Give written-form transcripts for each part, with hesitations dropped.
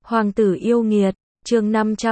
Hoàng tử yêu nghiệt, chương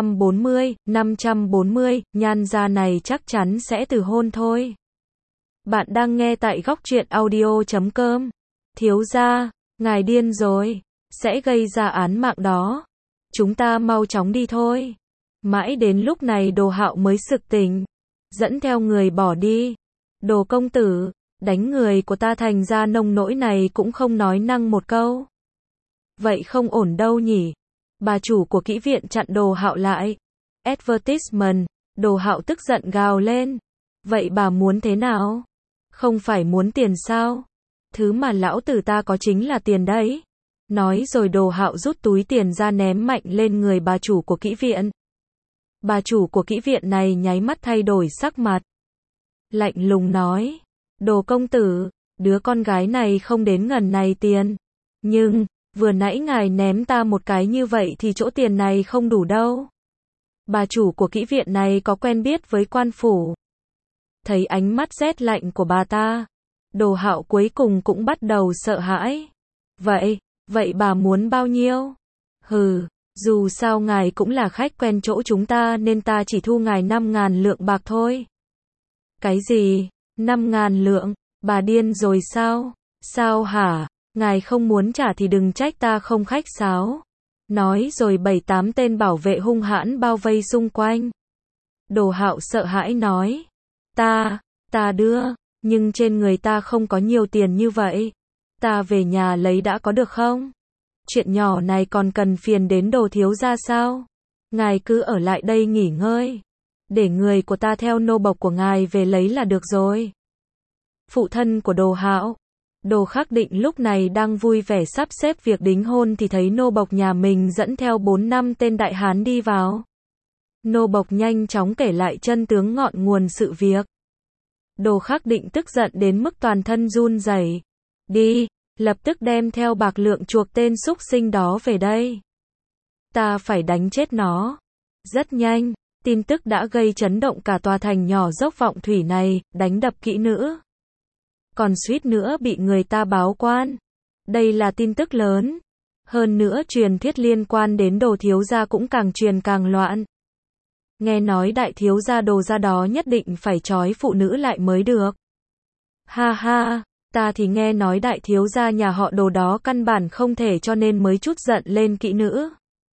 540, Nhan gia này chắc chắn sẽ từ hôn thôi. Bạn đang nghe tại góc truyện audio.com. Thiếu gia, ngài điên rồi, sẽ gây ra án mạng đó. Chúng ta mau chóng đi thôi. Mãi đến lúc này Đồ Hạo mới sực tỉnh, dẫn theo người bỏ đi. Đồ công tử, đánh người của ta thành ra nông nỗi này cũng không nói năng một câu. Vậy không ổn đâu nhỉ? Bà chủ của kỹ viện chặn Đồ Hạo lại. Advertisement, Đồ Hạo tức giận gào lên. Vậy bà muốn thế nào? Không phải muốn tiền sao? Thứ mà lão tử ta có chính là tiền đấy. Nói rồi Đồ Hạo rút túi tiền ra ném mạnh lên người bà chủ của kỹ viện. Bà chủ của kỹ viện này nháy mắt thay đổi sắc mặt. Lạnh lùng nói. Đồ công tử, đứa con gái này không đến ngần này tiền. Nhưng, vừa nãy ngài ném ta một cái như vậy thì chỗ tiền này không đủ đâu. Bà chủ của kỹ viện này có quen biết với quan phủ. Thấy ánh mắt rét lạnh của bà ta, Đồ Hạo cuối cùng cũng bắt đầu sợ hãi. Vậy bà muốn bao nhiêu? Hừ, dù sao ngài cũng là khách quen chỗ chúng ta nên ta chỉ thu ngài 5.000 lượng bạc thôi. Cái gì? 5.000 lượng? Bà điên rồi sao? Sao hả? Ngài không muốn trả thì đừng trách ta không khách sáo. Nói rồi 7-8 tên bảo vệ hung hãn bao vây xung quanh. Đồ Hạo sợ hãi nói. Ta đưa, nhưng trên người ta không có nhiều tiền như vậy. Ta về nhà lấy đã có được không? Chuyện nhỏ này còn cần phiền đến Đồ thiếu gia sao? Ngài cứ ở lại đây nghỉ ngơi. Để người của ta theo nô bộc của ngài về lấy là được rồi. Phụ thân của Đồ Hạo, Đồ Khắc Định lúc này đang vui vẻ sắp xếp việc đính hôn thì thấy nô bộc nhà mình dẫn theo 4-5 tên đại hán đi vào. Nô bộc nhanh chóng kể lại chân tướng ngọn nguồn sự việc. Đồ Khắc Định tức giận đến mức toàn thân run rẩy. Đi, lập tức đem theo bạc lượng chuộc tên xúc sinh đó về đây. Ta phải đánh chết nó. Rất nhanh, tin tức đã gây chấn động cả tòa thành nhỏ dốc Vọng Thủy này, đánh đập kỹ nữ. Còn suýt nữa bị người ta báo quan. Đây là tin tức lớn. Hơn nữa truyền thuyết liên quan đến Đồ thiếu gia cũng càng truyền càng loạn. Nghe nói đại thiếu gia Đồ gia đó nhất định phải trói phụ nữ lại mới được. Ha ha, ta thì nghe nói đại thiếu gia nhà họ Đồ đó căn bản không thể cho nên mới chút giận lên kỹ nữ.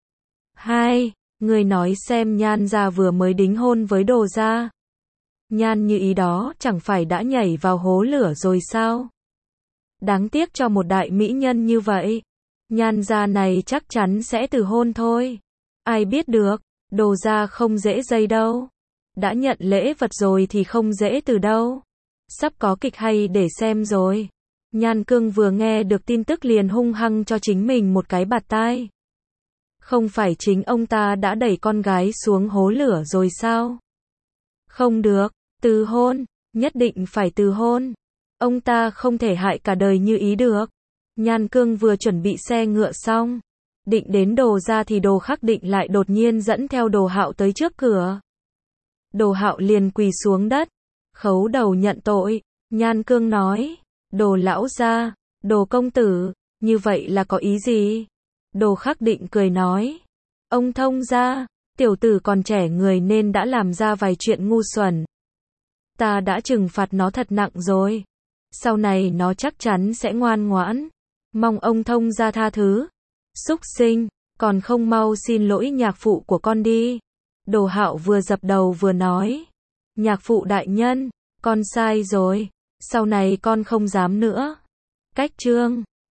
Hai, người nói xem Nhan gia vừa mới đính hôn với Đồ gia. Nhan Như Ý đó chẳng phải đã nhảy vào hố lửa rồi sao? Đáng tiếc cho một đại mỹ nhân như vậy. Nhan gia này chắc chắn sẽ từ hôn thôi. Ai biết được, Đồ gia không dễ dây đâu. Đã nhận lễ vật rồi thì không dễ từ đâu. Sắp có kịch hay để xem rồi. Nhan Cương vừa nghe được tin tức liền hung hăng cho chính mình một cái bạt tai. Không phải chính ông ta đã đẩy con gái xuống hố lửa rồi sao? Không được, từ hôn, nhất định phải từ hôn. Ông ta không thể hại cả đời Như Ý được. Nhan Cương vừa chuẩn bị xe ngựa xong, định đến Đồ gia thì Đồ Khắc Định lại đột nhiên dẫn theo Đồ Hạo tới trước cửa. Đồ Hạo liền quỳ xuống đất, khấu đầu nhận tội. Nhan Cương nói, Đồ lão gia, Đồ công tử, như vậy là có ý gì? Đồ Khắc Định cười nói, ông thông gia, tiểu tử còn trẻ người nên đã làm ra vài chuyện ngu xuẩn. Ta đã trừng phạt nó thật nặng rồi. Sau này nó chắc chắn sẽ ngoan ngoãn. Mong ông thông gia tha thứ. Súc sinh, còn không mau xin lỗi nhạc phụ của con đi. Đồ Hạo vừa dập đầu vừa nói. Nhạc phụ đại nhân, con sai rồi. Sau này con không dám nữa. Cách chương